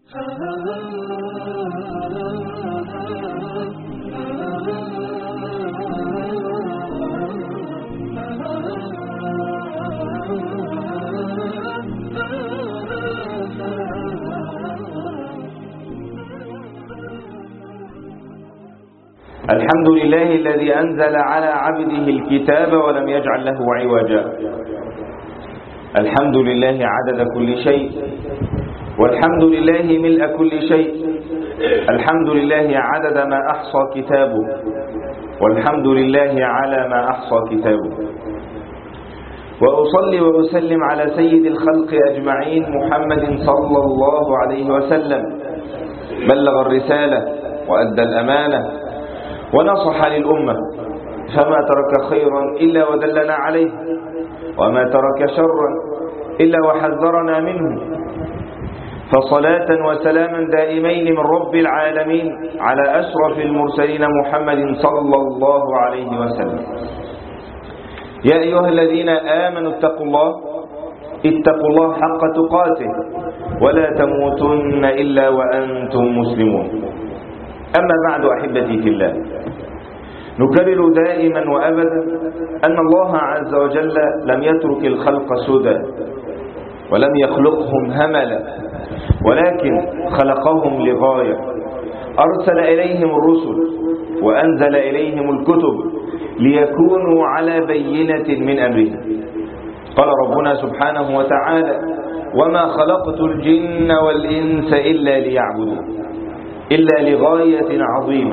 الحمد لله الذي أنزل على عبده الكتاب ولم يجعل له عوجا. الحمد لله عدد كل شيء، والحمد لله ملء كل شيء. الحمد لله عدد ما أحصى كتابه، والحمد لله على ما أحصى كتابه. وأصلي وأسلم على سيد الخلق أجمعين محمد صلى الله عليه وسلم، بلغ الرسالة وأدى الأمانة ونصح للأمة، فما ترك خيرا إلا ودلنا عليه، وما ترك شرا إلا وحذرنا منه. فصلاة وسلاما دائمين من رب العالمين على أشرف المرسلين محمد صلى الله عليه وسلم. يا أيها الذين آمنوا اتقوا الله حق تقاته ولا تموتن إلا وأنتم مسلمون. أما بعد أحبتي في الله، نكرر دائما وأبدا أن الله عز وجل لم يترك الخلق سدى، ولم يخلقهم هملا، ولكن خلقهم لغاية. أرسل إليهم الرسل وأنزل إليهم الكتب ليكونوا على بينة من أمرهم. قال ربنا سبحانه وتعالى: وما خلقت الجن والإنس إلا ليعبدون، إلا لغاية عظيمة،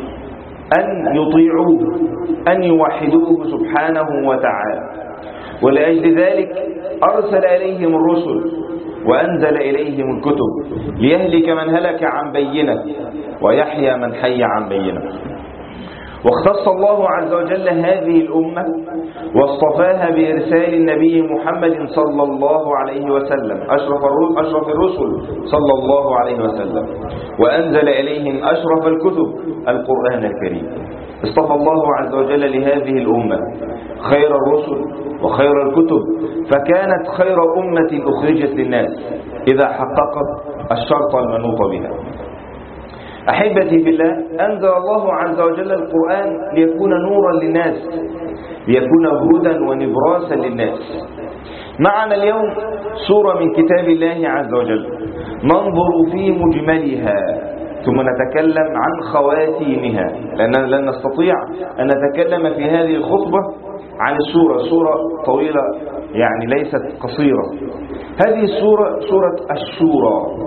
أن يطيعوه، أن يوحدوه سبحانه وتعالى. ولأجل ذلك أرسل إليهم الرسل وأنزل إليهم الكتب ليهلك من هلك عن بينة ويحيى من حي عن بينة. واختص الله عز وجل هذه الأمة واصطفاها بإرسال النبي محمد صلى الله عليه وسلم أشرف الرسل صلى الله عليه وسلم، وأنزل إليهم أشرف الكتب القرآن الكريم. اصطفى الله عز وجل لهذه الأمة خير الرسل وخير الكتب، فكانت خير أمة أخرجت للناس إذا حققت الشرط المنوط بها. أحبتي في الله، أنزل الله عز وجل القرآن ليكون نورا للناس، ليكون هدى ونبراسا للناس. معنا اليوم سورة من كتاب الله عز وجل ننظر في مجملها، ثم نتكلم عن خواتيمها، لأننا لن نستطيع أن نتكلم في هذه الخطبة عن السورة. سورة طويلة يعني ليست قصيرة. هذه السورة سورة الشورى.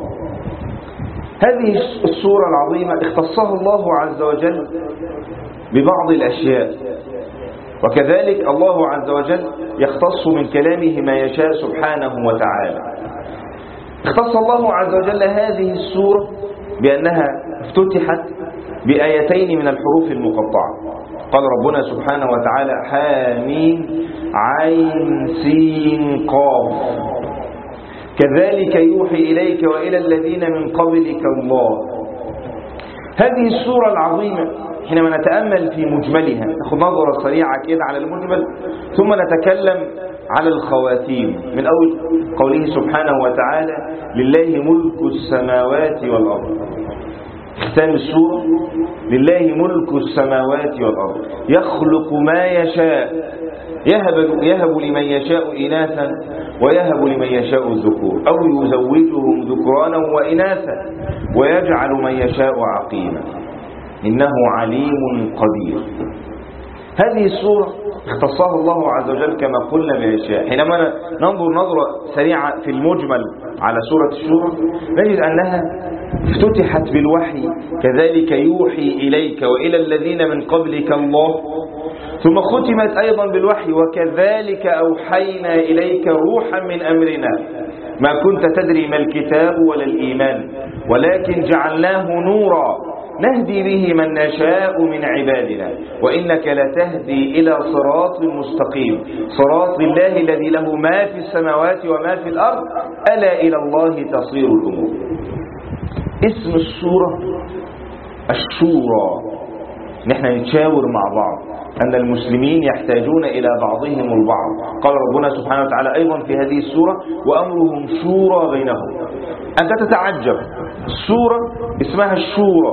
هذه السورة العظيمة اختصها الله عز وجل ببعض الأشياء، وكذلك الله عز وجل يختص من كلامه ما يشاء سبحانه وتعالى. اختص الله عز وجل هذه السورة بأنها افتتحت بآيتين من الحروف المقطعة. قال ربنا سبحانه وتعالى: حاميم عين سين قاف كذلك يوحي إليك وإلى الذين من قبلك الله. هذه السورة العظيمة حينما نتأمل في مجملها، نأخذ نظرة سريعة كده على المجمل، ثم نتكلم على الخواتيم من أول قوله سبحانه وتعالى: لله ملك السماوات والأرض. ختام السورة: لله ملك السماوات والأرض يخلق ما يشاء يهب لمن يشاء إناثا ويهب لمن يشاء الذكور أو يزوجهم ذكرانا وإناثا ويجعل من يشاء عقيما إنه عليم قدير. هذه السورة اختصها الله عز وجل كما قلنا بأشياء. حينما ننظر نظرة سريعة في المجمل على سورة الشورى نجد أنها افتتحت بالوحي: كذلك يوحي إليك وإلى الذين من قبلك الله. ثم ختمت أيضا بالوحي: وكذلك أوحينا إليك روحا من أمرنا ما كنت تدري ما الكتاب ولا الإيمان ولكن جعلناه نورا نهدي به من نشاء من عبادنا وإنك لتهدي إلى صراط مستقيم صراط الله الذي له ما في السماوات وما في الأرض ألا إلى الله تصير الأمور. اسم السورة الشورى. نحن نتشاور مع بعض أن المسلمين يحتاجون إلى بعضهم البعض. قال ربنا سبحانه وتعالى أيضا في هذه السورة: وأمرهم شورى بينهم. أنت تتعجب السورة اسمها الشورى،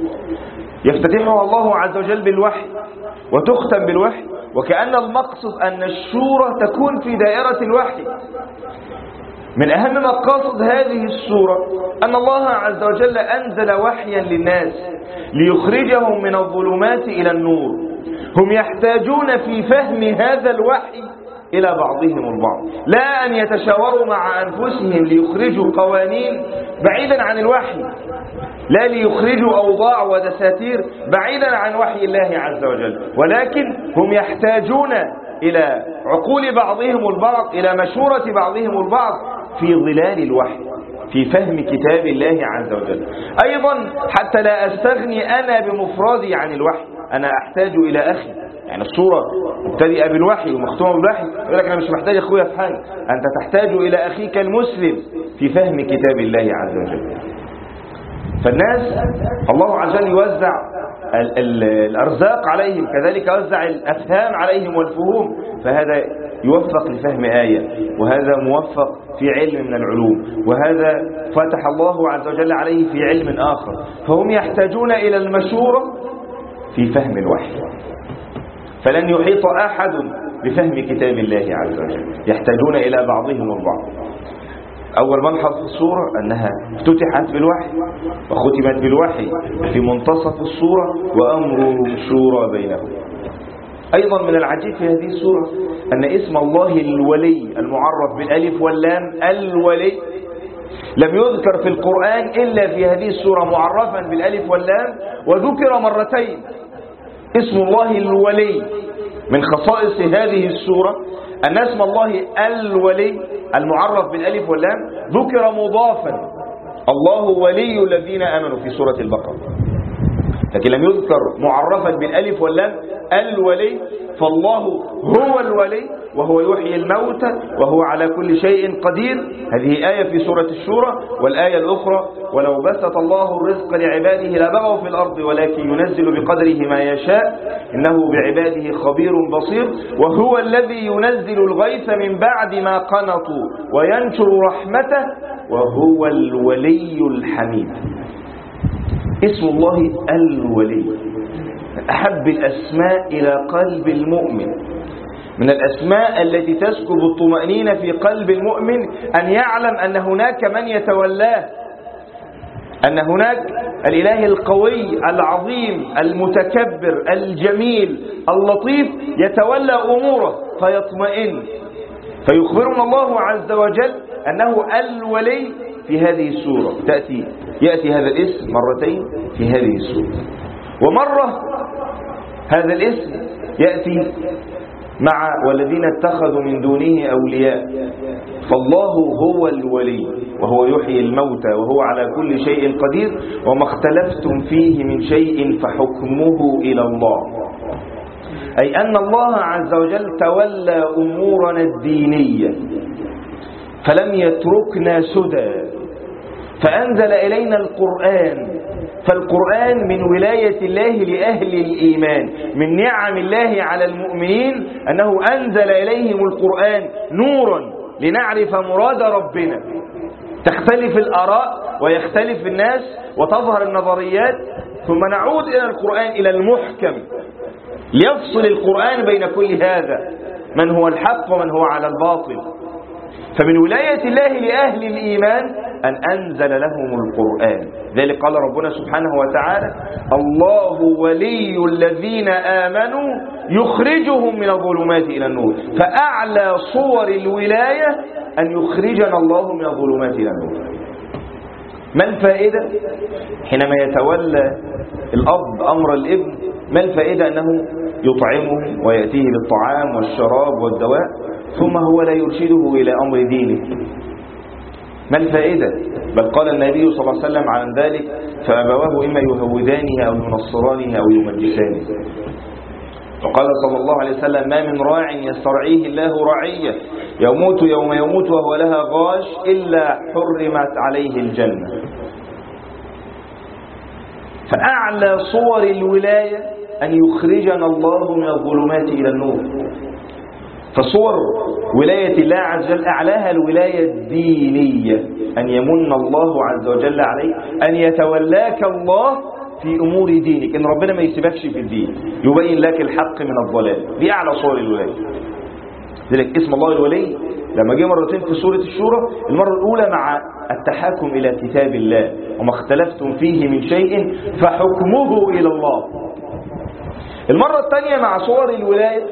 يفتتحها الله عز وجل بالوحي وتختم بالوحي، وكأن المقصد أن الشورى تكون في دائرة الوحي. من أهم مقاصد هذه السورة أن الله عز وجل أنزل وحيا للناس ليخرجهم من الظلمات إلى النور. هم يحتاجون في فهم هذا الوحي إلى بعضهم البعض، لا أن يتشاوروا مع أنفسهم ليخرجوا قوانين بعيدا عن الوحي، لا ليخرجوا أوضاع ودساتير بعيدا عن وحي الله عز وجل، ولكن هم يحتاجون إلى عقول بعضهم البعض، إلى مشورة بعضهم البعض في ظلال الوحي، في فهم كتاب الله عز وجل. أيضا حتى لا أستغني أنا بمفردي عن الوحي، أنا أحتاج إلى أخي. يعني الصورة مبتدئة بالوحي ومختومة بالوحي، يقول لك أنا مش محتاج أخويا في حاجة، أنت تحتاج إلى أخيك المسلم في فهم كتاب الله عز وجل. فالناس الله عز وجل يوزع الأرزاق عليهم، كذلك يوزع الأفهام عليهم والفهوم، فهذا يوفق لفهم آية، وهذا موفق في علم من العلوم، وهذا فتح الله عز وجل عليه في علم آخر. فهم يحتاجون إلى المشورة في فهم الوحي، فلن يحيط أحد بفهم كتاب الله عز وجل، يحتاجون إلى بعضهم البعض. أول ملحظ في السورة أنها افتتحت بالوحي وختمت بالوحي في منتصف السورة، وأمر شورى بينهم. أيضا من العجيب في هذه السورة أن اسم الله الولي المعرف بالألف واللام، الولي، لم يذكر في القرآن إلا في هذه السورة معرفا بالألف واللام، وذكر مرتين. اسم الله الولي من خصائص هذه السورة أن اسم الله الولي المعرف بالألف واللام ذكر مضافا، الله ولي الذين آمنوا في سورة البقرة، لكن لم يذكر معرفا بالألف واللام الولي. فالله هو الولي وهو يحيي الموتى وهو على كل شيء قدير، هذه آية في سورة الشورى. والآية الأخرى ولو بسط الله الرزق لعباده لبغوا في الأرض ولكن ينزل بقدره ما يشاء إنه بعباده خبير بصير، وهو الذي ينزل الغيث من بعد ما قنطوا وينشر رحمته وهو الولي الحميد. اسم الله الولي أحب الأسماء إلى قلب المؤمن، من الأسماء التي تسكب الطمأنينة في قلب المؤمن أن يعلم أن هناك من يتولاه، أن هناك الإله القوي العظيم المتكبر الجميل اللطيف يتولى أموره فيطمئن. فيخبرنا الله عز وجل أنه الولي في هذه السورة. يأتي هذا الاسم مرتين في هذه السورة، ومرة هذا الاسم يأتي مع والذين اتخذوا من دونه أولياء. فالله هو الولي وهو يحيي الموتى وهو على كل شيء قدير، وما اختلفتم فيه من شيء فحكمه إلى الله، أي أن الله عز وجل تولى أمورنا الدينية فلم يتركنا سدى، فأنزل إلينا القرآن. فالقرآن من ولاية الله لأهل الإيمان، من نعم الله على المؤمنين أنه أنزل إليهم القرآن نورا لنعرف مراد ربنا. تختلف الآراء ويختلف الناس وتظهر النظريات، ثم نعود إلى القرآن إلى المحكم ليفصل القرآن بين كل هذا، من هو الحق ومن هو على الباطل. فمن ولاية الله لأهل الإيمان أن أنزل لهم القرآن. ذلك قال ربنا سبحانه وتعالى الله ولي الذين آمنوا يخرجهم من الظلمات إلى النور. فأعلى صور الولاية أن يخرجنا الله من الظلمات إلى النور. ما الفائدة حينما يتولى الأب أمر الابن؟ ما الفائدة أنه يطعمه ويأتيه بالطعام والشراب والدواء ثم هو لا يرشده إلى أمر دينه؟ ما الفائدة؟ بل قال النبي صلى الله عليه وسلم عن ذلك فأبواه إما يهودانه أو ينصرانه أو يمجسانه. وقال صلى الله عليه وسلم ما من راع يسترعيه الله رعية يموت يوم يموت وهو لها غاش إلا حرمت عليه الجنة. فأعلى صور الولاية أن يخرجنا الله من الظلمات إلى النور. فصور ولاية الله عز وجل أعلاها الولاية الدينية، أن يمن الله عز وجل عليك، أن يتولاك الله في أمور دينك، إن ربنا ما يسيبكش في الدين، يبين لك الحق من الضلال. دي أعلى صور الولاية. لذلك اسم الله الولي لما جه مرتين في سورة الشورى، المرة الأولى مع التحاكم إلى كتاب الله، وما اختلفتم فيه من شيء فحكمه إلى الله. المرة الثانية مع صور الولاية،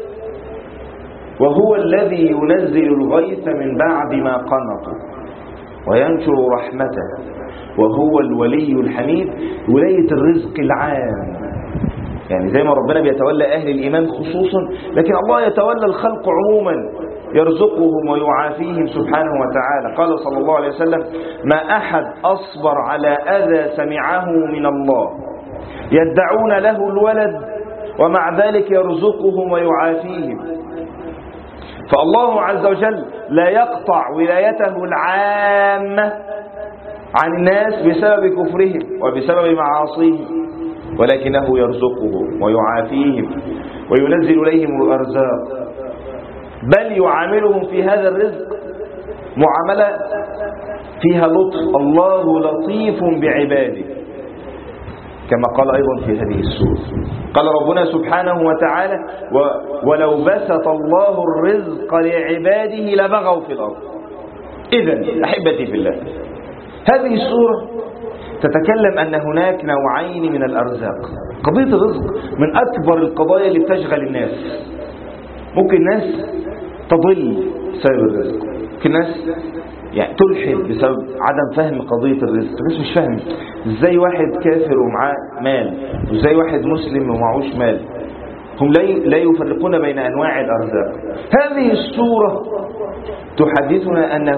وهو الذي ينزل الغيث من بعد ما قنطوا وينشر رحمته وهو الولي الحميد. ولاية الرزق العام، يعني زي ما ربنا بيتولى أهل الإيمان خصوصا، لكن الله يتولى الخلق عموما، يرزقهم ويعافيهم سبحانه وتعالى. قال صلى الله عليه وسلم: ما أحد أصبر على أذى سمعه من الله يدعون له الولد ومع ذلك يرزقهم ويعافيهم. فالله عز وجل لا يقطع ولايته العامة عن الناس بسبب كفرهم وبسبب معاصيهم، ولكنه يرزقهم ويعافيهم وينزل إليهم الأرزاق، بل يعاملهم في هذا الرزق معاملة فيها لطف. الله لطيف بعباده، كما قال أيضا في هذه السورة. قال ربنا سبحانه وتعالى: ولو بسط الله الرزق لعباده لبغوا في الأرض. إذن أحبتي في الله، هذه السورة تتكلم أن هناك نوعين من الأرزاق. قضية الرزق من أكبر القضايا اللي بتشغل الناس. ممكن الناس تضل بسبب الرزق، ممكن الناس يعني تلحد بسبب عدم فهم قضية الرزق. الناس مش فاهم ازاي واحد كافر ومعاه مال وازاي واحد مسلم ومعهوش مال. هم لا يفرقون بين أنواع الأرزاق. هذه السورة تحدثنا أن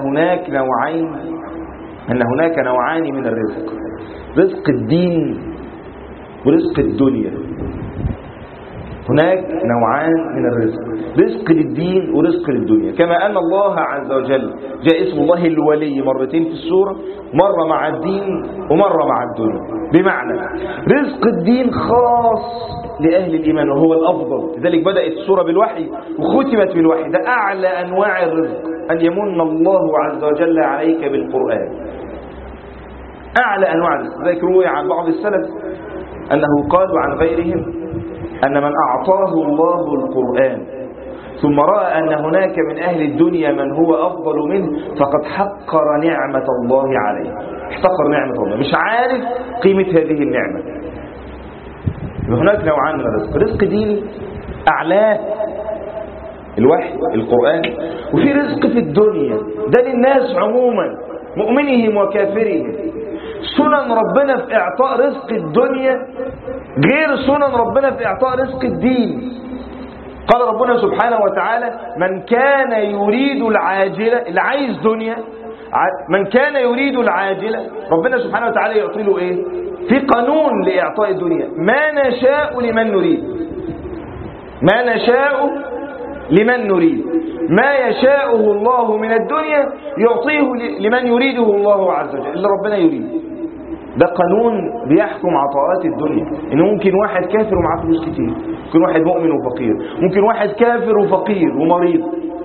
هناك نوعان من الرزق: رزق الدين ورزق الدنيا. هناك نوعان من الرزق: رزق للدين ورزق للدنيا. كما أن الله عز وجل جاء اسم الله الولي مرتين في السورة، مرة مع الدين ومرة مع الدنيا. بمعنى رزق الدين خاص لأهل الإيمان وهو الأفضل، لذلك بدأت السورة بالوحي وختمت بالوحي. ده أعلى أنواع الرزق، أن يمن الله عز وجل عليك بالقرآن. أعلى أنواع الرزق. ذلك روي عن بعض السلف أنه قال وعن غيرهم أن من أعطاه الله القرآن ثم رأى أن هناك من أهل الدنيا من هو أفضل منه فقد حقر نعمة الله عليه. احتقر نعمة الله، مش عارف قيمة هذه النعمة. هناك نوعان من الرزق: رزق ديني أعلاه الوحي القرآن، وفي رزق في الدنيا ده للناس عموما مؤمنهم وكافرهم. سنن ربنا في إعطاء رزق الدنيا غير سنن ربنا في إعطاء رزق الدين. قال ربنا سبحانه وتعالى: من كان يريد العاجلة، اللي عايز دنيا، من كان يريد العاجلة ربنا سبحانه وتعالى يعطي له ايه؟ في قانون لإعطاء الدنيا: ما نشاء لمن نريد، ما نشاء لمن نريد، ما يشاءه الله من الدنيا يعطيه لمن يريده الله عز وجل، اللي ربنا يريد. ده قانون بيحكم عطاءات الدنيا. إنه ممكن واحد كافر ومعاه فلوس كتير، ممكن واحد مؤمن وفقير، ممكن واحد كافر وفقير ومريض.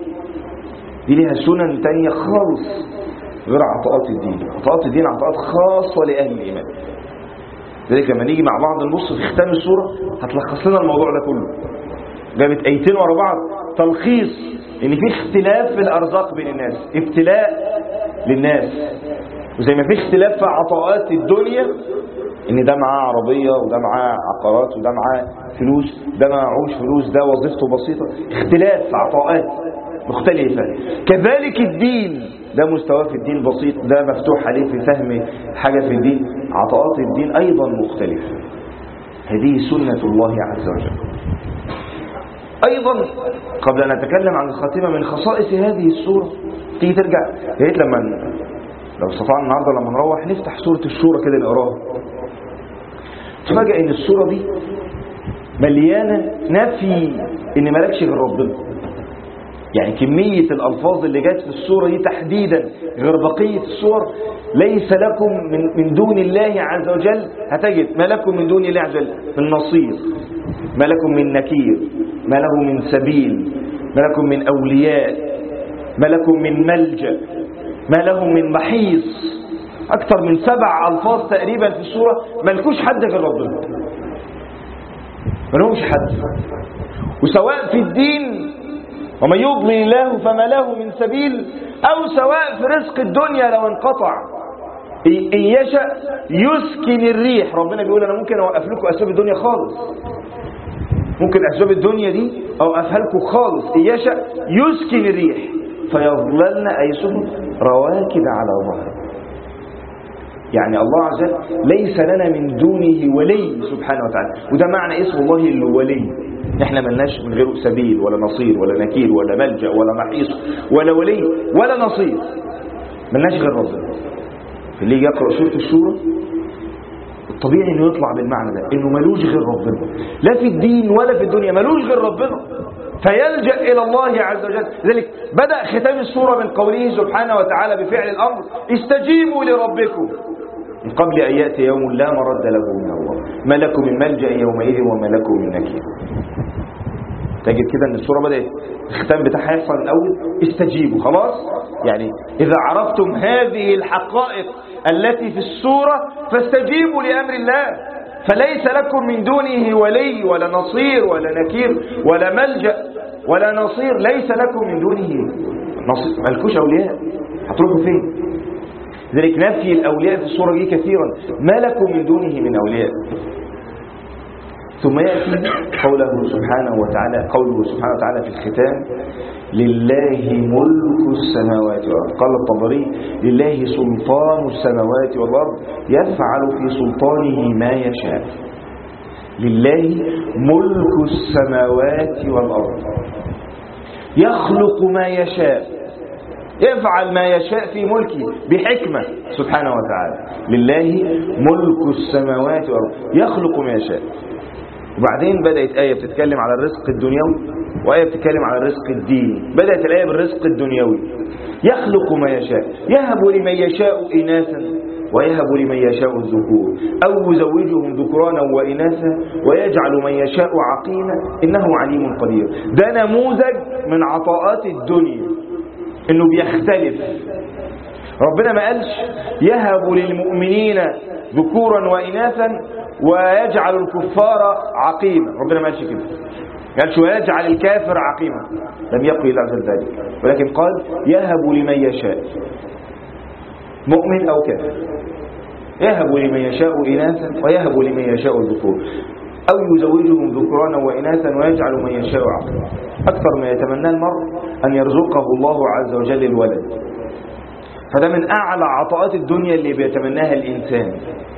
دي ليها سنن تانية خالص غير عطاءات الدين. عطاءات الدين عطاءات خاصة لأهل الإيمان. لذلك لما نيجي مع بعض نبص في ختام السورة هتلخص لنا الموضوع ده كله. جابت آيتين ورا بعض تلخيص إن في اختلاف في الأرزاق بين الناس، ابتلاء للناس. وزي ما في اختلاف في عطاءات الدنيا، ان ده معاه عربية وده معاه عقارات وده معاه فلوس، ده معهوش فلوس، ده وظيفته بسيطة، اختلاف في عطاءات مختلفة. كذلك الدين، ده مستواه في الدين بسيط، ده مفتوح عليه في فهم حاجة في الدين. عطاءات الدين أيضا مختلفة. هذه سنة الله عز وجل. أيضا قبل أن نتكلم عن الخاتمة، من خصائص هذه السورة، تيجي ترجع يا ريت لما لو استطعنا النهارده لما نروح نفتح سورة الشورى كده نقراها، تفاجئ ان السورة دي مليانة نفي ان مالكش غير ربنا. يعني كمية الألفاظ اللي جت في السورة دي تحديدا غير بقية السور: ليس لكم من دون الله عز وجل، هتجد ما لكم من دون الله عز وجل من نصير، ما لكم من نكير، ما له من سبيل، ما لكم من أولياء، ما لكم من ملجأ، ما لهم من محيص. أكثر من 7 ألفاظ تقريبا في السورة. ما لكوش حد غير ربنا، ما لهمش حد. وسواء في الدين ومن يضلل الله فما له من سبيل، أو سواء في رزق الدنيا لو انقطع. إن يشأ يسكن الريح. ربنا بيقول أنا ممكن أوقف لكم أسباب الدنيا خالص، ممكن أسباب الدنيا دي أوقفها لكم خالص. إن يشأ يسكن الريح فيظللن أي سبل رواكد على ظهره. يعني الله عز وجل ليس لنا من دونه ولي سبحانه وتعالى، وده معنى اسم الله الولي. احنا ملناش من غيره سبيل ولا نصير ولا نكير ولا ملجأ ولا محيص ولا ولي ولا نصير، ملناش غير ربنا. اللي يجي يقرأ سورة الشورى الطبيعي انه يطلع بالمعنى ده، انه ملوش غير ربنا، لا في الدين ولا في الدنيا، ملوش غير ربنا، فيلجأ الى الله عز وجل. لذلك بدأ ختام السورة من قوله سبحانه وتعالى بفعل الامر: استجيبوا لربكم من قبل ان يأتي يوم لا مرد له من الله، ما لكم من ملجأ يومئذ وما لكم من نكير. تجد كده ان السورة بدأت الختام بتاعها يحصل من اول استجيبوا. خلاص، يعني اذا عرفتم هذه الحقائق التي في السورة فاستجيبوا لأمر الله، فليس لكم من دونه ولي ولا نصير ولا نكير ولا ملجأ ولا نصير. ليس لكم من دونه نصير، مالكوش أولياء، هتروحوا فين؟ ذلك نفي الأولياء في السورة دي كثيرا، ما لكم من دونه من أولياء. ثم يأتي قوله سبحانه وتعالى في الختام: لله ملك السماوات والأرض. قال الطبري: لله سلطان السماوات والأرض يفعل في سلطانه ما يشاء. لله ملك السماوات والأرض يخلق ما يشاء، يفعل ما يشاء في ملكه بحكمة سبحانه وتعالى. لله ملك السماوات والأرض يخلق ما يشاء. وبعدين بدأت آية بتتكلم على الرزق الدنيوي وآية بتتكلم على الرزق الديني. بدأت الآية بالرزق الدنيوي: يخلق ما يشاء، يهب لمن يشاء إناثا ويهب لمن يشاء الذكور أو يزوجهم ذكرانا وإناثا ويجعل من يشاء عقيما إنه عليم قدير. ده نموذج من عطاءات الدنيا، إنه بيختلف. ربنا ما قالش يهب للمؤمنين ذكورا وإناثا ويجعل الكفار عقيما، ربنا ما قالش كده، ما قالش ويجعل الكافر عقيما، لم يقل الله عز ذلك، ولكن قال يهب لمن يشاء، مؤمن أو كافر، يهب لمن يشاء إناثا ويهب لمن يشاء الذكور أو يزوجهم ذكرانا وإناثا ويجعل من يشاء عقيما. أكثر ما يتمنى المرء أن يرزقه الله عز وجل الولد، فده من أعلى عطاءات الدنيا اللي بيتمناها الإنسان.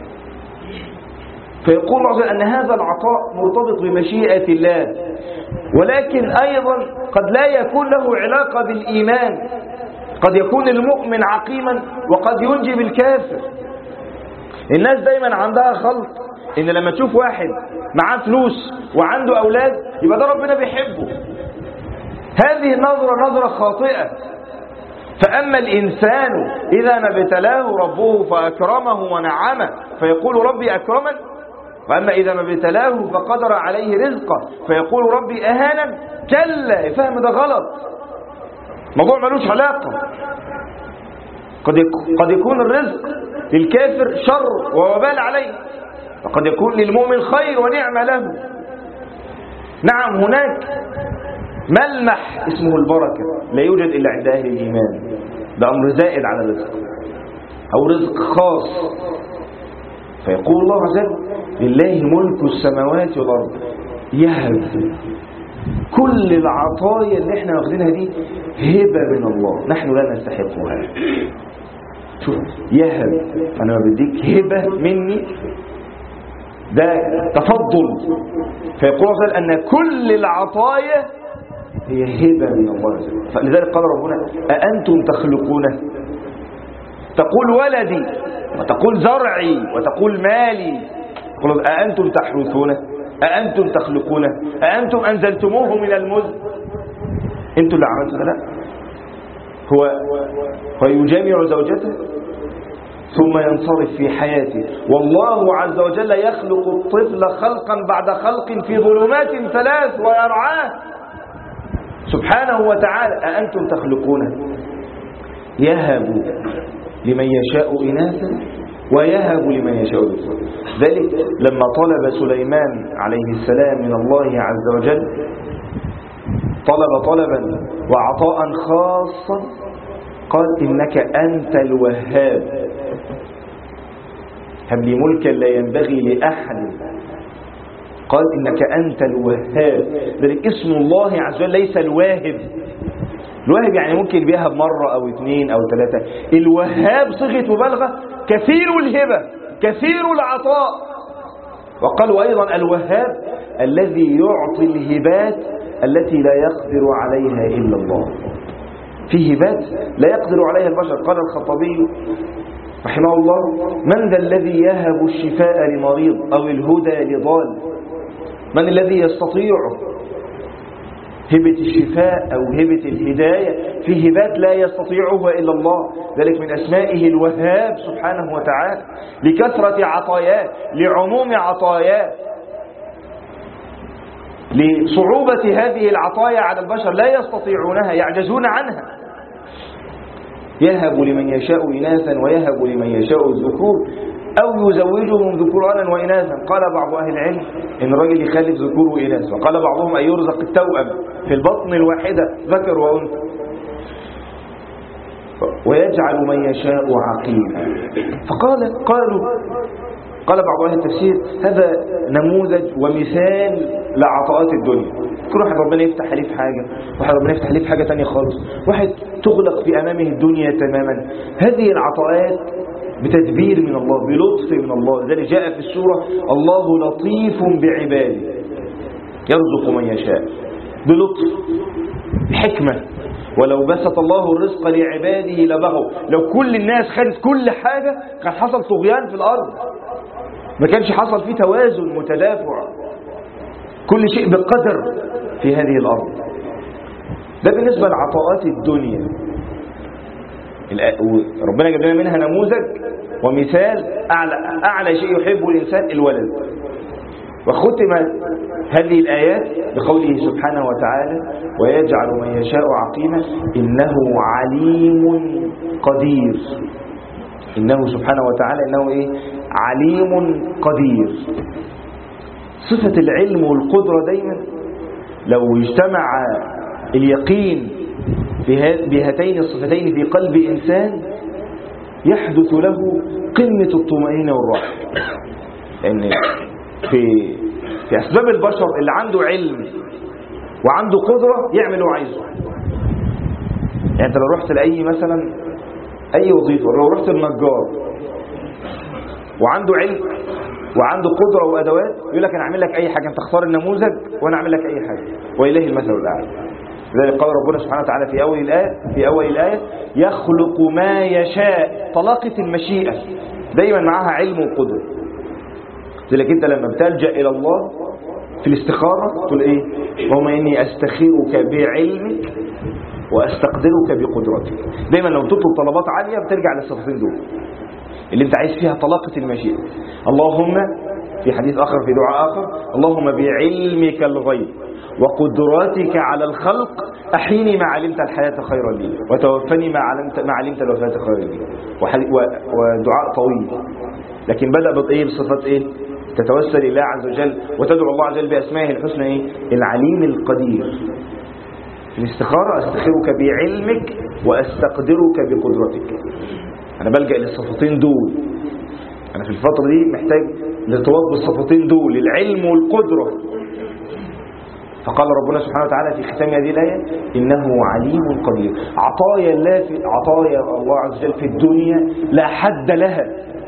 فيقول الله أن هذا العطاء مرتبط بمشيئة الله، ولكن أيضا قد لا يكون له علاقة بالإيمان. قد يكون المؤمن عقيما وقد ينجب الكافر. الناس دايما عندها خلط، إن لما تشوف واحد معاه فلوس وعنده أولاد يبقى ده ربنا بيحبه. هذه النظرة نظرة خاطئة. فأما الإنسان إذا ما ابتلاه ربه فأكرمه ونعمه فيقول ربي أكرمن، وأما إذا ما ابتلاه فقدر عليه رزقه فيقول ربي أهانا. كلا، فهم ده غلط، موضوع ملوش علاقة. قد يكون الرزق للكافر شر ووبال عليه، وقد يكون للمؤمن خير ونعمة له. نعم، هناك ملمح اسمه البركة لا يوجد إلا عند أهل الإيمان، ده أمر زائد على الرزق أو رزق خاص. فيقول الله عز وجل لله ملك السماوات والأرض يهب. كل العطايا اللي احنا واخدينها دي هبة من الله، نحن لا نستحقها. شوف، يهب، أنا بديك هبة مني، ده تفضل. فيقول الله عز وجل أن كل العطايا هي هبة من الله عز وجل. فلذلك قال ربنا أأنتم تخلقونه، تقول ولدي وتقول زرعي وتقول مالي، قل أأنتم تحرثونه أأنتم تخلقونه أأنتم أنزلتموه من المزن، أنتم اللي عملتوا. لا، هو يجامع زوجته ثم ينصرف في حياته، والله عز وجل يخلق الطفل خلقا بعد خلق في ظلمات 3 ويرعاه. سبحانه وتعالى أأنتم تخلقونه يهب لمن يشاء إناثا ويهب لمن يشاء ذكورا. ذلك لما طلب سليمان عليه السلام من الله عز وجل طلب طلبا وعطاء خاصا قال إنك أنت الوهاب هب لي ملكا لا ينبغي لأحد. قال إنك أنت الوهاب. ذلك اسم الله عز وجل ليس الواهب. الواهب يعني ممكن بيهب مرة أو اثنين أو ثلاثة. الوهاب صيغة مبالغة كثير الهبة كثير العطاء. وقالوا أيضا الوهاب الذي يعطي الهبات التي لا يقدر عليها إلا الله. في هبات لا يقدر عليها البشر. قال الخطابي رحمه الله من ذا الذي يهب الشفاء لمريض أو الهدى لضال؟ من الذي يستطيع هبة الشفاء أو هبة الهداية؟ في هبات لا يستطيعها إلا الله. ذلك من أسمائه الوهاب سبحانه وتعالى لكثرة عطاياه لعموم عطاياه لصعوبة هذه العطايا على البشر لا يستطيعونها يعجزون عنها. يهب لمن يشاء إناثا ويهب لمن يشاء الذكور أو يزوجهم ذكرانا وإناثا. قال بعض أهل العلم إن الرجل يخلف ذكور وإناث. وقال بعضهم أن يرزق التوأم في البطن الواحدة ذكر وأنثى. ويجعل من يشاء عقيما. قال بعض أهل التفسير هذا نموذج ومثال لعطاءات الدنيا. كل واحد ربنا يفتح عليه في حاجة، واحد ربنا يفتح عليه في حاجة تانية خالص، واحد تغلق في أمامه الدنيا تماما. هذه العطاءات بتدبير من الله بلطف من الله. ذلك جاء في السورة الله لطيف بعباده يرزق من يشاء بلطف بحكمة. ولو بسط الله الرزق لعباده لبغوا. لو كل الناس خدت كل حاجة كان حصل طغيان في الأرض، ما كانش حصل فيه توازن متدافع. كل شيء بقدر في هذه الأرض. ده بالنسبة لعطاءات الدنيا. ربنا جاب لنا منها نموذج ومثال. أعلى شيء يحبه الإنسان الولد. وختم هذه الآيات بقوله سبحانه وتعالى ويجعل من يشاء عقيما إنه عليم قدير. إنه سبحانه وتعالى إنه عليم قدير. صفة العلم والقدرة دايما لو اجتمع اليقين بهاتين الصفتين في قلب إنسان يحدث له قمة الطمأنينة والراحة. لأن في أسباب البشر اللي عنده علم وعنده قدرة يعمل اللي عايزه. يعني أنت لو رحت لأي مثلا أي وظيفة، لو رحت النجار وعنده علم وعنده قدرة وأدوات يقول لك أنا أعمل لك أي حاجة، أنت اختار النموذج وأنا أعمل لك أي حاجة وإليه المثل الأعلى. لذلك قال ربنا سبحانه وتعالى في أول الآية يخلق ما يشاء. طلاقة المشيئة دايما معها علم وقدرة. لذلك أنت لما بتلجأ إلى الله في الاستخارة تقول اللهم إني أستخيرك بعلمك وأستقدرك بقدرتك. دايما لو تطلب طلبات عالية بترجع للصفتين دول اللي انت عايز فيها طلاقة المشيئة. اللهم في حديث آخر في دعاء آخر اللهم بعلمك الغيب وقدراتك على الخلق أحيني ما علمت الحياة خيرا لي وتوفني ما علمت الوفاة خيرا لي. ودعاء طويل لكن بدأ بصفات تتوسل الله عز وجل وتدعو الله عز وجل بأسمائه الحسنى العليم القدير. في الاستخارة أستخيرك بعلمك وأستقدرك بقدرتك. أنا بلجأ للصفتين دول. أنا في الفترة دي محتاج لارتباط بالصفتين دول العلم والقدرة. فقال ربنا سبحانه وتعالى في ختام هذه الآية إنه عليم قدير. عطايا الله عز وجل في الدنيا لا حد لها.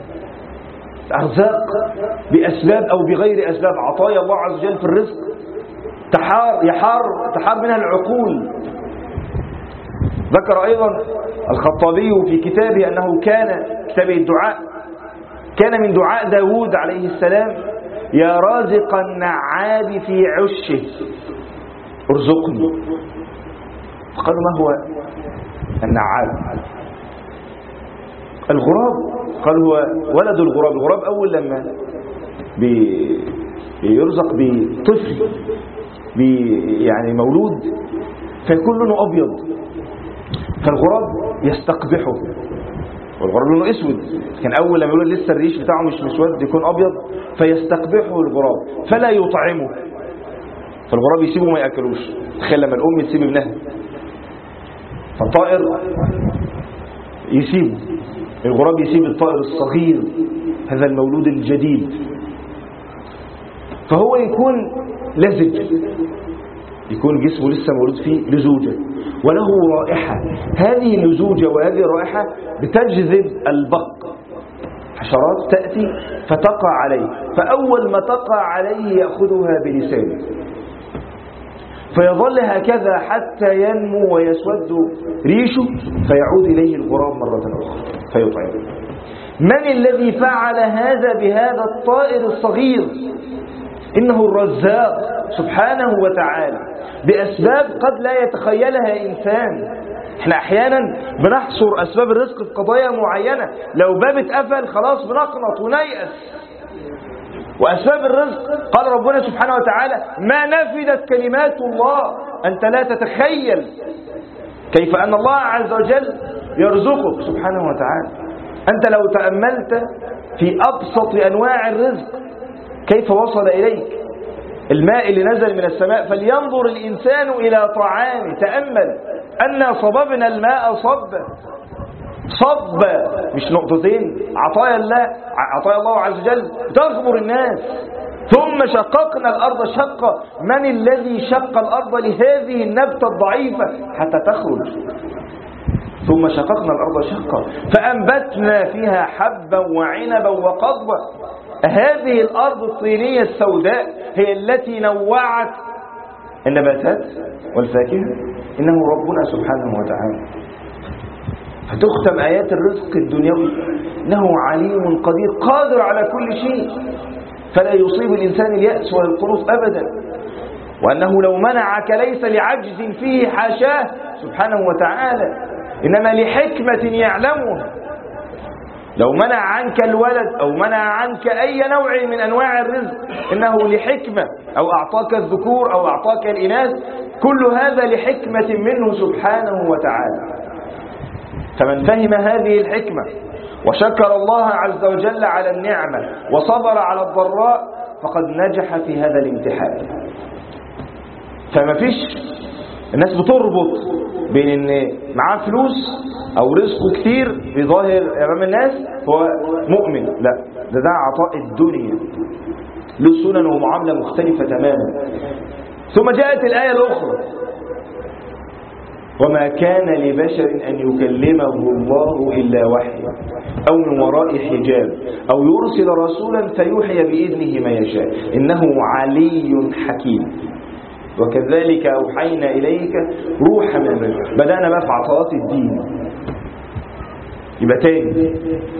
أرزاق بأسباب أو بغير أسباب. عطايا الله عز وجل في الرزق تحار منها العقول. ذكر أيضا الخطابي في كتابه أنه كتابه الدعاء كان من دعاء داود عليه السلام يا رازق النعاب في عشه ارزقني. فقالوا ما هو النعاب؟ الغراب. قال هو ولد الغراب. الغراب أول لما بيرزق بطفل يعني مولود فيكون لونه أبيض، فالغراب يستقبحه، والغراب لونه أسود، كان أول لما يقول لسه الريش بتاعه مش مسود يكون أبيض، فيستقبحه الغراب فلا يطعمه، فالغراب يسيبه ما يأكلوش. تخيل لما الأم تسيب ابنها، فالطائر يسيبه، الغراب يسيب الطائر الصغير هذا المولود الجديد، فهو يكون لزج، يكون جسمه لسه مولود فيه لزوجة وله رائحة، هذه اللزوجة وهذه الرائحة بتجذب البق، حشرات تأتي فتقع عليه، فأول ما تقع عليه يأخذها بلسانه، فيظل هكذا حتى ينمو ويسود ريشه، فيعود إليه الغراب مرة أخرى فيطعمه. من الذي فعل هذا بهذا الطائر الصغير؟ إنه الرزاق سبحانه وتعالى، بأسباب قد لا يتخيلها إنسان. احنا أحيانا بنحصر أسباب الرزق في قضايا معينة، لو باب اتقفل خلاص بنقنط ونيأس. وأسباب الرزق قال ربنا سبحانه وتعالى ما نفدت كلمات الله. أنت لا تتخيل كيف أن الله عز وجل يرزقك سبحانه وتعالى. أنت لو تأملت في أبسط أنواع الرزق كيف وصل إليك، الماء اللي نزل من السماء، فلينظر الإنسان إلى طعامه. تأمل أن صببنا الماء صبا، مش نقطتين، عطايا الله عز وجل تغمر الناس. ثم شققنا الأرض شقا، من الذي شق الأرض لهذه النبتة الضعيفة حتى تخرج؟ ثم شققنا الأرض شقا فأنبتنا فيها حبا وعنبا وقضبا. هذه الأرض الطينية السوداء هي التي نوعت النباتات والفاكهة. إنه ربنا سبحانه وتعالى. فتختم آيات الرزق الدنيوي إنه عليم قدير قادر على كل شيء، فلا يصيب الإنسان اليأس ولا القنوط أبدا. وأنه لو منعك ليس لعجز فيه حاشاه سبحانه وتعالى، إنما لحكمة يعلمها. لو منع عنك الولد أو منع عنك أي نوع من أنواع الرزق إنه لحكمة، أو أعطاك الذكور أو أعطاك الإناث، كل هذا لحكمة منه سبحانه وتعالى. فمن فهم هذه الحكمة وشكر الله عز وجل على النعمة وصبر على الضراء فقد نجح في هذا الامتحان. فما فيش الناس بتربط بين ان معاه فلوس او رزقه كتير بظاهر امام الناس هو مؤمن، لا، ده عطاء الدنيا له سنن ومعاملة مختلفة تماما. ثم جاءت الآية الأخرى وما كان لبشر أن يكلمه الله إلا وحي أو من وراء حجاب أو يرسل رسولا فيوحي بإذنه ما يشاء إنه علي حكيم. وكذلك أوحينا إليك روحا من أمرنا. بدأنا بقى في عطاءات الدين. يبقى تاني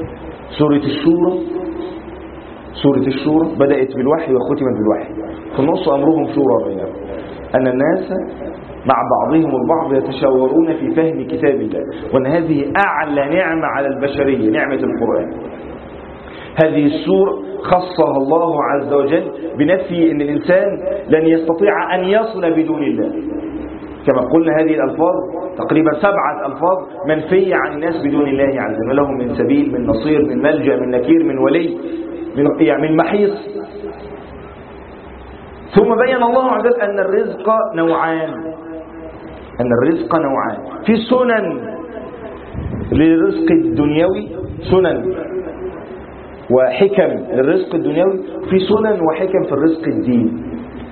سورة الشورى بدأت بالوحي وختمت بالوحي. في النص أمرهم شورى بينهم أن الناس مع بعضهم البعض يتشاورون في فهم كتاب الله، وأن هذه أعلى نعمة على البشرية، نعمة القرآن. هذه السورة خصها الله عز وجل بنفي أن الإنسان لن يستطيع أن يصل بدون الله. كما قلنا هذه الألفاظ تقريبا 7 ألفاظ منفية عن الناس بدون الله عز وجل، لهم من سبيل، من نصير، من ملجأ، من نكير، من ولي، من محيص. ثم بين الله عز وجل أن الرزق نوعان، في سنن للرزق الدنيوي، سنن وحكم للرزق الدنيوي، في سنن وحكم في الرزق الديني.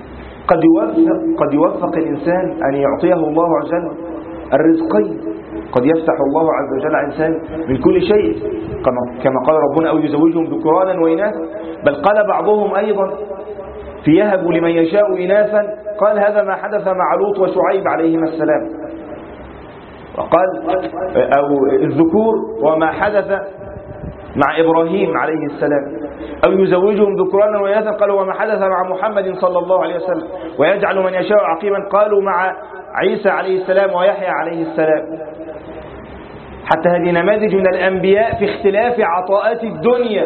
قد يوفق الإنسان أن يعطيه الله عز وجل الرزقين، قد يفتح الله عز وجل على الإنسان من كل شيء كما قال ربنا أو يزوجهم ذكرانا وإناثا، بل قال بعضهم أيضا في يهب لمن يشاء إناثا، قال هذا ما حدث مع لوط وشعيب عليهما السلام. وقال أو الذكور وما حدث مع إبراهيم عليه السلام، أو يزوجهم ذكرانا وإناثا قالوا وما حدث مع محمد صلى الله عليه وسلم، ويجعل من يشاء عقيما قالوا مع عيسى عليه السلام ويحيى عليه السلام. حتى هذه نماذج من الأنبياء في اختلاف عطاءات الدنيا،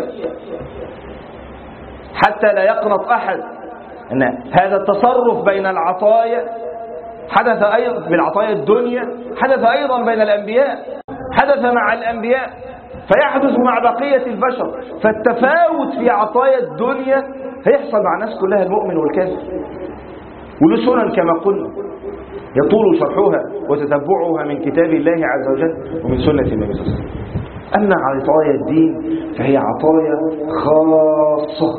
حتى لا يقنط أحد أن هذا التصرف بين العطايا حدث أيضا بالعطايا الدنيا، حدث أيضا بين الأنبياء، حدث مع الأنبياء فيحدث مع بقية البشر. فالتفاوت في عطايا الدنيا هيحصل مع الناس كلها، المؤمن والكافر، وله سنن كما قلنا يطول شرحها وتتبعها من كتاب الله عز وجل ومن سنة النبي صلى الله عليه وسلم. أما عطايا الدين فهي عطايا خاصة،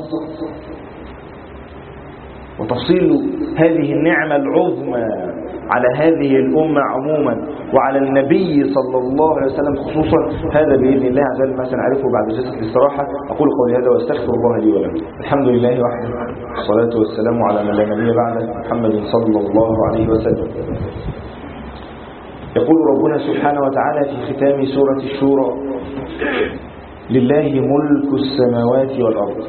وتفصيل هذه النعمة العظمى على هذه الأمة عموما وعلى النبي صلى الله عليه وسلم خصوصا، هذا بإذن الله عز وجل ما سنعرفه بعد جلسة الاستراحة. أقول قولي هذا واستغفر الله لي ولكم. الحمد لله وحده، والصلاة والسلام على من لا نبي بعده، محمد صلى الله عليه وسلم. يقول ربنا سبحانه وتعالى في ختام سورة الشورى: لله ملك السماوات والأرض.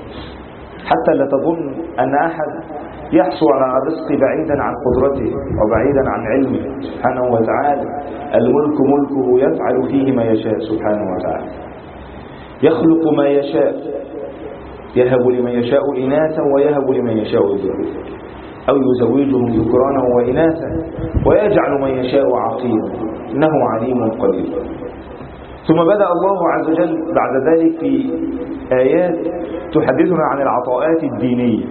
حتى لا تظن أن أحد يحصل على الرزق بعيدا عن قدرته وبعيدا عن علمه سبحانه وتعالى. الملك ملكه يفعل فيه ما يشاء سبحانه وتعالى، يخلق ما يشاء، يهب لمن يشاء إناثا ويهب لمن يشاء الذكور، أو يزوجهم ذكرانا وإناثا ويجعل من يشاء عقيما، إنه عليم قدير. ثم بدأ الله عز وجل بعد ذلك في آيات تحدثنا عن العطاءات الدينية.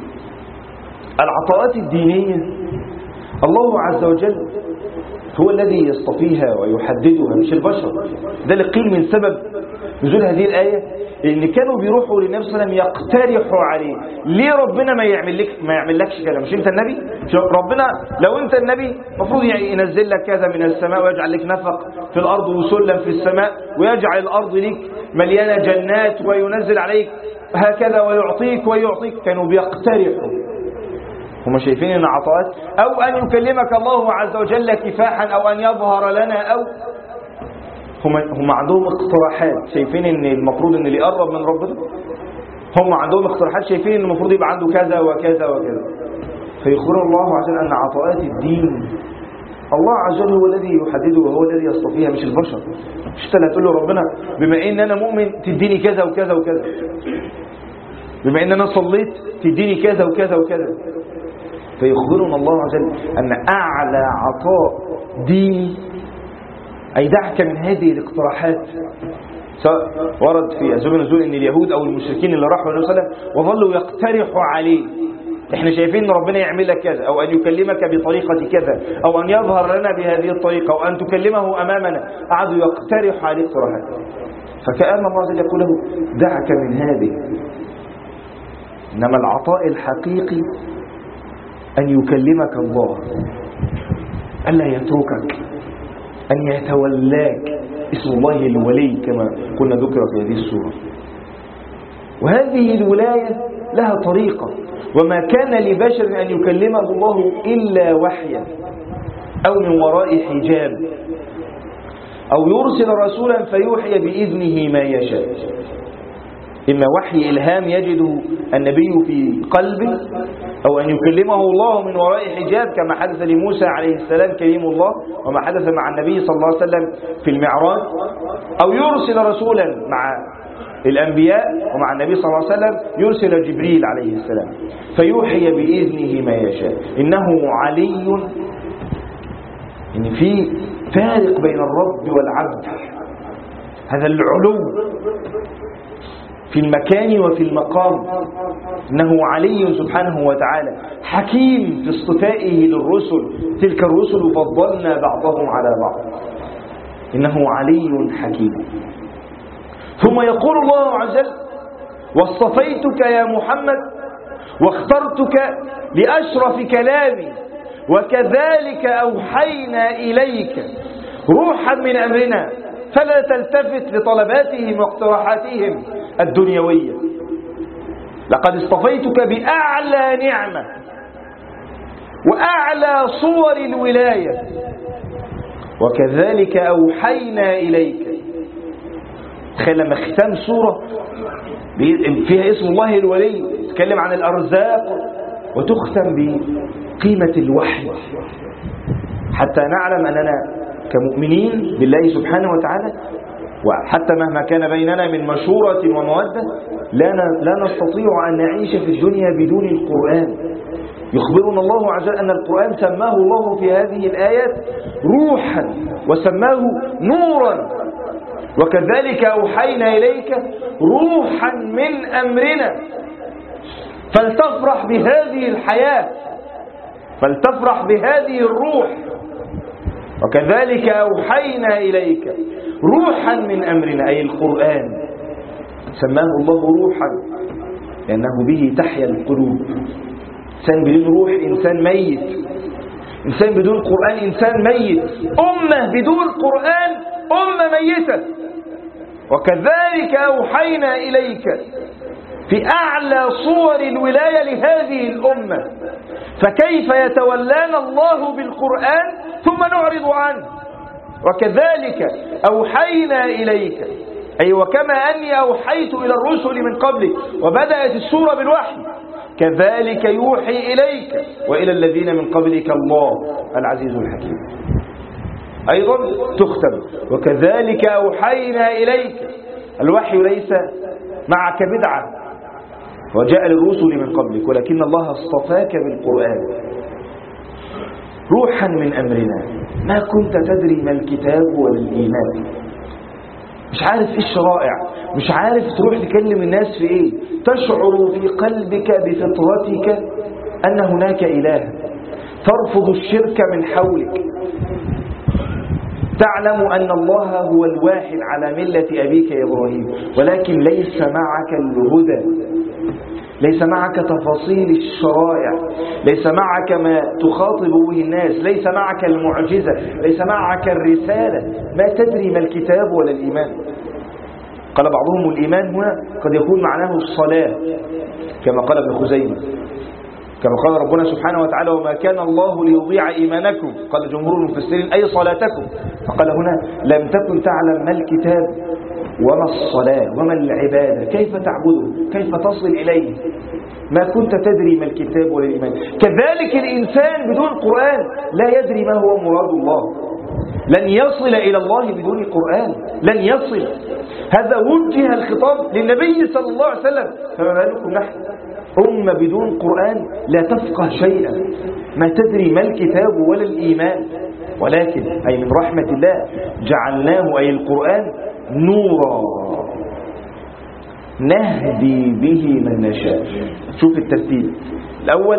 العطاءات الدينية الله عز وجل هو الذي يصطفيها ويحددها مش البشر. ده اللي قيل من سبب نزول هذه الآية، إن كانوا بيروحوا للنبي صلى الله عليه وسلم يقترحوا عليه: ليه ربنا ما يعملكش كده؟ مش انت النبي؟ ربنا لو انت النبي المفروض ينزل لك كذا من السماء ويجعل لك نفق في الأرض وسلم في السماء ويجعل الأرض لك مليانة جنات وينزل عليك هكذا ويعطيك. كانوا بيقترحوا، هم شايفين ان عطاءات، او ان يكلمك الله عز وجل كفاحا، او ان يظهر لنا، او هم عندهم اقتراحات، شايفين ان المفروض ان اللي يقرب من ربنا، هم عندهم اقتراحات شايفين ان المفروض يبقى عنده كذا وكذا وكذا. فيخبر الله عز وجل ان عطاءات الدين الله عز وجل هو الذي يحدده وهو الذي يصطفيها مش البشر. مش انت اللي هتقول له ربنا بما ان انا مؤمن تديني كذا وكذا وكذا، بما ان انا صليت تديني كذا وكذا وكذا. فيخبرنا الله عز وجل أن أعلى عطاء ديني أي دعك من هذه الاقتراحات. سواء ورد في أسباب النزول أن اليهود أو المشركين اللي راحوا للنبي صلى الله عليه وسلم وظلوا يقترحوا عليه: احنا شايفين ان ربنا يعمل لك كذا، او ان يكلمك بطريقة كذا، او ان يظهر لنا بهذه الطريقة، او ان تكلمه امامنا. قعدوا يقترحوا عليه اقتراحات. فكأن الله عز وجل يقول له: دعك من هذه. إنما العطاء الحقيقي أن يكلمك الله، ألا يتركك، أن يتولاك. اسم الله الولي كما كنا ذكر في هذه السورة. وهذه الولاية لها طريقة، وما كان لبشر أن يكلمه الله إلا وحيا أو من وراء حجاب أو يرسل رسولا فيوحي بإذنه ما يشاء. إما وحي إلهام يجده النبي في قلبه، أو أن يكلمه الله من وراء حجاب كما حدث لموسى عليه السلام كليم الله، وما حدث مع النبي صلى الله عليه وسلم في المعراج، أو يرسل رسولا مع الأنبياء ومع النبي صلى الله عليه وسلم يرسل جبريل عليه السلام فيوحي بإذنه ما يشاء. إنه علي، إن في فارق بين الرب والعبد، هذا العلو في المكان وفي المقام. إنه علي سبحانه وتعالى حكيم في اصطفائه للرسل، تلك الرسل فضلنا بعضهم على بعض. إنه علي حكيم. ثم يقول الله عز وجل: واصطفيتك يا محمد واخترتك لأشرف كلامي وكذلك أوحينا إليك روحا من أمرنا فلا تلتفت لطلباتهم واقتراحاتهم الدنيوية. لقد اصطفيتك بأعلى نعمة وأعلى صور الولاية وكذلك أوحينا إليك. تخيل لما ختام سورة فيها اسم الله الولي تتكلم عن الأرزاق وتختم بقيمة الوحي، حتى نعلم أننا كمؤمنين بالله سبحانه وتعالى وحتى مهما كان بيننا من مشورة ومودة لا نستطيع أن نعيش في الدنيا بدون القرآن. يخبرنا الله عز وجل أن القرآن سماه الله في هذه الآيات روحا وسماه نورا، وكذلك أوحينا إليك روحا من أمرنا. فلتفرح بهذه الحياة، فلتفرح بهذه الروح. وكذلك أوحينا إليك روحا من أمرنا، أي القرآن سماه الله روحا لأنه به تحيا القلوب. إنسان بدون روح إنسان ميت، إنسان بدون قرآن إنسان ميت، أمة بدون قرآن أمة ميتة. وكذلك أوحينا إليك في أعلى صور الولاية لهذه الأمة. فكيف يتولانا الله بالقرآن ثم نعرض عنه؟ وكذلك أوحينا إليك، أي وكما أني أوحيت إلى الرسل من قبلك، وبدأت السورة بالوحي، كذلك يوحي إليك وإلى الذين من قبلك الله العزيز الحكيم. أيضا تختم وكذلك أوحينا إليك. الوحي ليس معك بدعة، وجاء للرسل من قبلك، ولكن الله اصطفاك بالقرآن روحا من أمرنا. ما كنت تدري ما الكتاب ولا الإيمان، مش عارف إيه الشرائع، مش عارف تروح تكلم الناس في إيه، تشعر في قلبك بفطرتك أن هناك إله، ترفض الشرك من حولك، تعلم أن الله هو الواحد على ملة أبيك إبراهيم، ولكن ليس معك الهدى، ليس معك تفاصيل الشرائع، ليس معك ما تخاطب به الناس، ليس معك المعجزة، ليس معك الرسالة، ما تدري ما الكتاب ولا الإيمان. قال بعضهم الإيمان هنا قد يكون معناه الصلاة كما قال ابن خزيمة، كما قال ربنا سبحانه وتعالى وما كان الله ليضيع إيمانكم، قال جمهور المفسرين أي صلاتكم. فقال هنا لم تكن تعلم ما الكتاب وما الصلاة وما العبادة، كيف تعبده، كيف تصل إليه، ما كنت تدري ما الكتاب ولا الإيمان. كذلك الإنسان بدون قرآن لا يدري ما هو مراد الله، لن يصل إلى الله بدون قرآن، لن يصل. هذا وجه الخطاب للنبي صلى الله عليه وسلم، فما بالكم نحن أمة بدون قرآن لا تفقه شيئا، ما تدري ما الكتاب ولا الإيمان. ولكن أي من رحمة الله جعلناه أي القرآن نورا نهدي به من نشاء. شوف الترتيب، الأول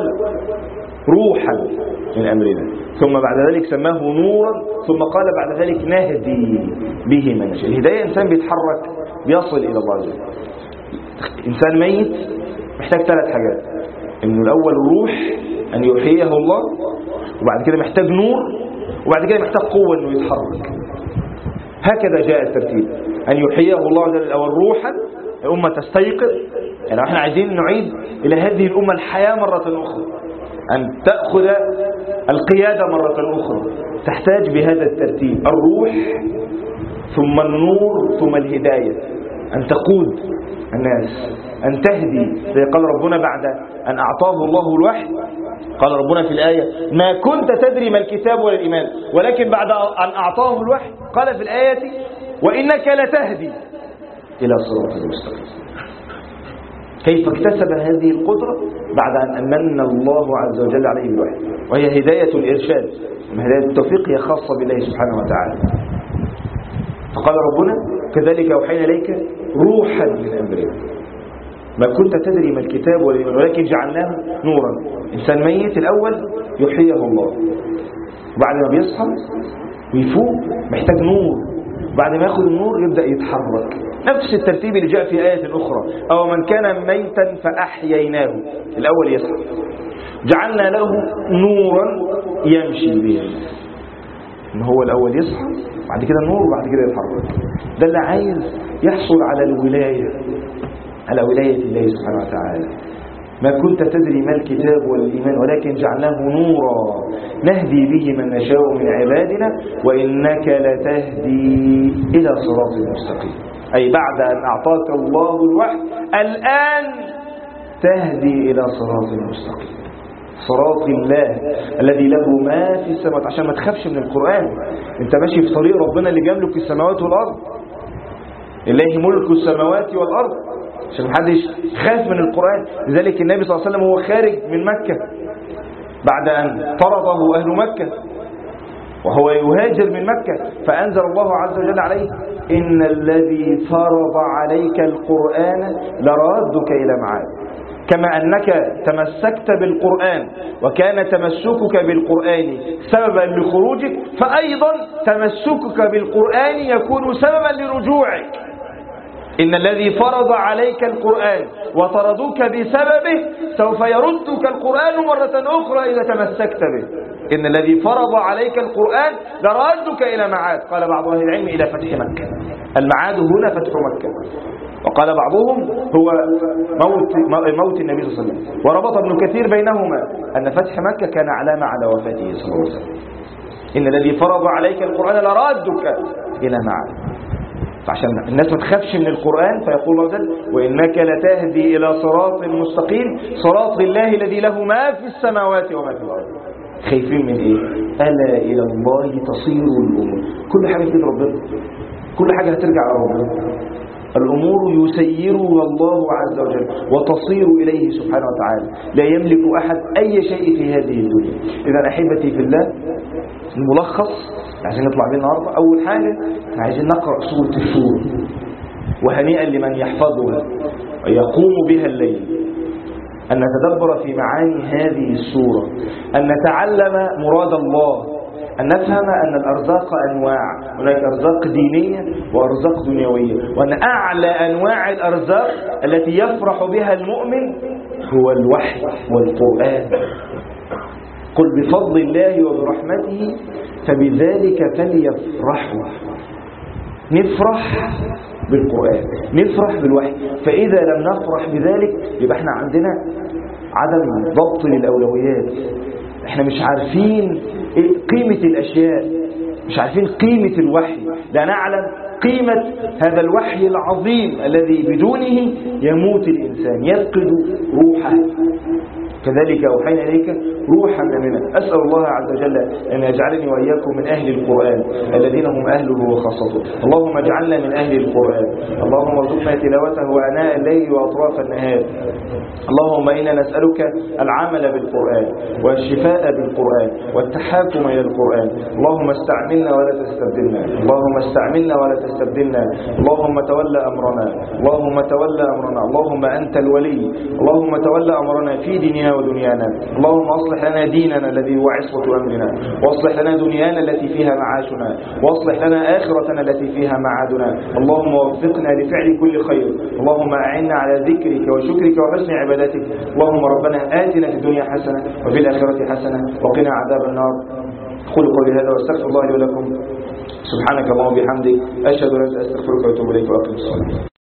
روحا من أمرنا، ثم بعد ذلك سماه نورا، ثم قال بعد ذلك نهدي به من نشاء. الهداية إنسان بيتحرك بيصل إلى الله عز وجل. إنسان ميت محتاج 3 حاجات، إنه الأول الروح أن يحييه الله، وبعد كده محتاج نور، وبعد كده محتاج قوة أنه يتحرك. هكذا جاء الترتيب، أن يحييه الله عز وجل الأول روحا، الأمة تستيقظ، يعني احنا عايزين نعيد إلى هذه الأمة الحياة مرة أخرى، أن تأخذ القيادة مرة أخرى، تحتاج بهذا الترتيب، الروح ثم النور ثم الهداية، أن تقود الناس، أن تهدي. قال ربنا بعد أن أعطاه الله الوحي، قال ربنا في الآية ما كنت تدري ما الكتاب ولا الإيمان، ولكن بعد أن أعطاه الوحي قال في الآية وإنك لتهدي إلى صراط المستقيم. كيف اكتسب هذه القدرة؟ بعد أن أمن الله عز وجل عليه بالوحي، وهي هداية الإرشاد، هداية التوفيق هي خاصة بالله سبحانه وتعالى. فقال ربنا كذلك أوحينا إليك روحا من أمرنا، ما كنت تدري ما الكتاب ولا الإيمان ولكن جعلناه نورا. إنسان ميت الأول يحييه الله، وبعد ما بيصحى ويفوق محتاج نور، بعد ما ياخذ النور يبدأ يتحرك. نفس الترتيب اللي جاء في آية أخرى، أو من كان ميتا فأحييناه، الأول يصحى جعلنا له نورا يمشي به، إن هو الأول يصحى بعد كده النور وبعد كده يتحرك. ده اللي عايز يحصل على الولاية، على ولاية الله سبحانه وتعالى. ما كنت تدري ما الكتاب والإيمان ولكن جعلناه نورا نهدي به من نشاء من عبادنا وإنك لتهدي إلى صراط مستقيم. أي بعد أن أعطاك الله الوحي الآن تهدي إلى صراط مستقيم، صراط الله الذي له ما في السماوات. عشان ما تخافش من القرآن، انت ماشي في طريق ربنا اللي بيملك السماوات والأرض، لله ملك السماوات والأرض، عشان محدش خاف من القرآن. لذلك النبي صلى الله عليه وسلم هو خارج من مكة بعد أن طرده أهل مكة وهو يهاجر من مكة، فأنزل الله عز وجل عليه: إن الذي فرض عليك القرآن لرادك إلى معاد. كما أنك تمسكت بالقرآن وكان تمسكك بالقرآن سببا لخروجك، فأيضا تمسكك بالقرآن يكون سببا لرجوعك. إن الذي فرض عليك القرآن وطردوك بسببه سوف يردك القرآن مرة أخرى إذا تمسكت به. إن الذي فرض عليك القرآن لردك إلى معاد. قال بعض أهل العلم إلى فتح مكة. المعاد هنا فتح مكة، وقال بعضهم هو موت النبي صلى الله عليه وسلم. وربط ابن كثير بينهما أن فتح مكة كان علامة على وفاته صلى الله عليه وسلم. إن الذي فرض عليك القرآن لردك إلى معاد. فعشان الناس ما تخافش من القرآن فيقول الله جل: وإنك لتهدي إلى صراط مستقيم صراط الله الذي له ما في السماوات وما في الأرض. خايفين من إيه؟ ألا إلى الله تصير الأمور. كل حاجة في ربنا، كل حاجة هترجع على ربنا. الأمور يسيرها الله عز وجل وتصير إليه سبحانه وتعالى. لا يملك أحد أي شيء في هذه الدنيا. إذا أحبتي في الله، الملخص عايزين نطلع بيه النهارده. أول حاجة عايزين نقرأ سورة الشورى، وهنيئا لمن يحفظها ويقوم بها الليل. أن نتدبر في معاني هذه السورة، أن نتعلم مراد الله، أن نفهم أن الأرزاق أنواع، هناك أرزاق دينية وأرزاق دنيوية، وأن أعلى أنواع الأرزاق التي يفرح بها المؤمن هو الوحي والقرآن. قل بفضل الله وبرحمته فبذلك فليفرحوا. نفرح بالقرآن، نفرح بالوحي. فإذا لم نفرح بذلك يبقى احنا عندنا عدم ضبط للأولويات. احنا مش عارفين قيمة الأشياء، مش عارفين قيمة الوحي، لا نعلم قيمة هذا الوحي العظيم الذي بدونه يموت الإنسان، يفقد روحه. كذلك أوحينا إليك روحا مننا. أسأل الله عز وجل أن يجعلني وإياكم من أهل القرآن الذين هم أهله وخاصته. اللهم اجعلنا من أهل القرآن. اللهم ارزقنا تلاوته آناء الليل وأطراف النهار. اللهم إنا نسألك العمل بالقرآن والشفاء بالقرآن والتحاكم إلى القرآن. اللهم استعملنا ولا تستبدلنا، اللهم استعملنا ولا تستبدلنا. اللهم تولى أمرنا، اللهم تولى أمرنا. اللهم أنت الولي. اللهم تولى أمرنا في ديننا ودنيانا. اللهم أصلح لنا ديننا الذي هو عصمة أمرنا، وأصلح لنا دنيانا التي فيها معاشنا، وأصلح لنا آخرتنا التي فيها معادنا. اللهم وفقنا لفعل كل خير. اللهم أعنا على ذكرك وشكرك وحسن عبادتك. اللهم ربنا آتنا في الدنيا حسنة وفي الآخرة حسنة وقنا عذاب النار. قولوا قولي هذا واستغفر الله لي ولكم. سبحانك اللهم وبحمدك، أشهد أن لا إله إلا أنت، أستغفرك وأتوب إليك وأقم الصلاة.